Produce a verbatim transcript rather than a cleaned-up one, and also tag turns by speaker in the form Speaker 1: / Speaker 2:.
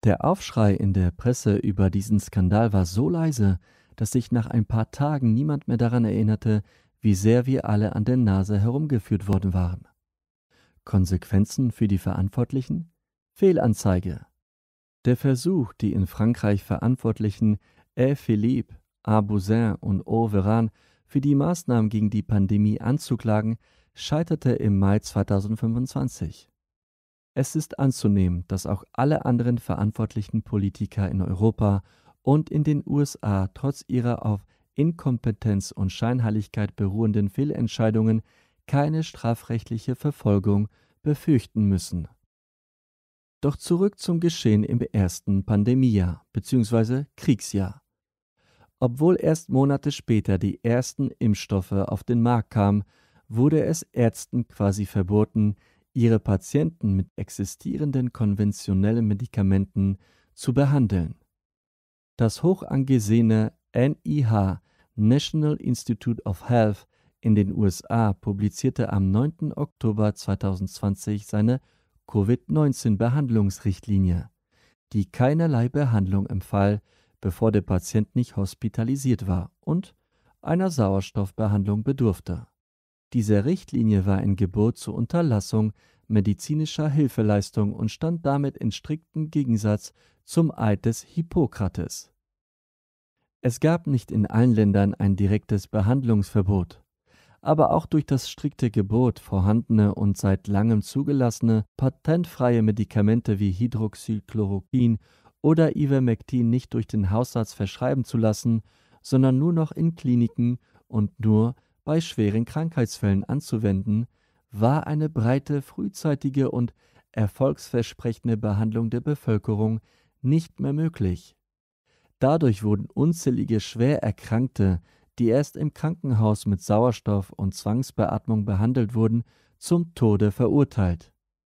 Speaker 1: Der Aufschrei in der Presse über diesen Skandal war so leise, dass sich nach ein paar Tagen niemand mehr daran erinnerte, wie sehr wir alle an der Nase herumgeführt worden waren. Konsequenzen für die Verantwortlichen? Fehlanzeige. Der Versuch, die in Frankreich Verantwortlichen Ä. Philippe, A. Buzyn und O. Veran für die Maßnahmen gegen die Pandemie anzuklagen, scheiterte im Mai zweitausendfünfundzwanzig. Es ist anzunehmen, dass auch alle anderen verantwortlichen Politiker in Europa und in den U S A trotz ihrer auf Inkompetenz und Scheinheiligkeit beruhenden Fehlentscheidungen keine strafrechtliche Verfolgung befürchten müssen. Doch zurück zum Geschehen im ersten Pandemiejahr bzw. Kriegsjahr. Obwohl erst Monate später die ersten Impfstoffe auf den Markt kamen, wurde es Ärzten quasi verboten, ihre Patienten mit existierenden konventionellen Medikamenten zu behandeln. Das hoch angesehene N I H, National Institute of Health in den U S A, publizierte am neunten Oktober zweitausendzwanzig seine Covid neunzehn Behandlungsrichtlinie, die keinerlei Behandlung empfahl, bevor der Patient nicht hospitalisiert war und einer Sauerstoffbehandlung bedurfte. Diese Richtlinie war ein Gebot zur Unterlassung medizinischer Hilfeleistung und stand damit in striktem Gegensatz zum Eid des Hippokrates. Es gab nicht in allen Ländern ein direktes Behandlungsverbot, aber auch durch das strikte Gebot, vorhandene und seit langem zugelassene patentfreie Medikamente wie Hydroxychloroquin oder Ivermectin nicht durch den Hausarzt verschreiben zu lassen, sondern nur noch in Kliniken und nur bei schweren Krankheitsfällen anzuwenden, war eine breite, frühzeitige und erfolgsversprechende Behandlung der Bevölkerung nicht mehr möglich. Dadurch wurden unzählige schwer Erkrankte, die erst im Krankenhaus mit Sauerstoff und Zwangsbeatmung behandelt wurden, zum Tode verurteilt.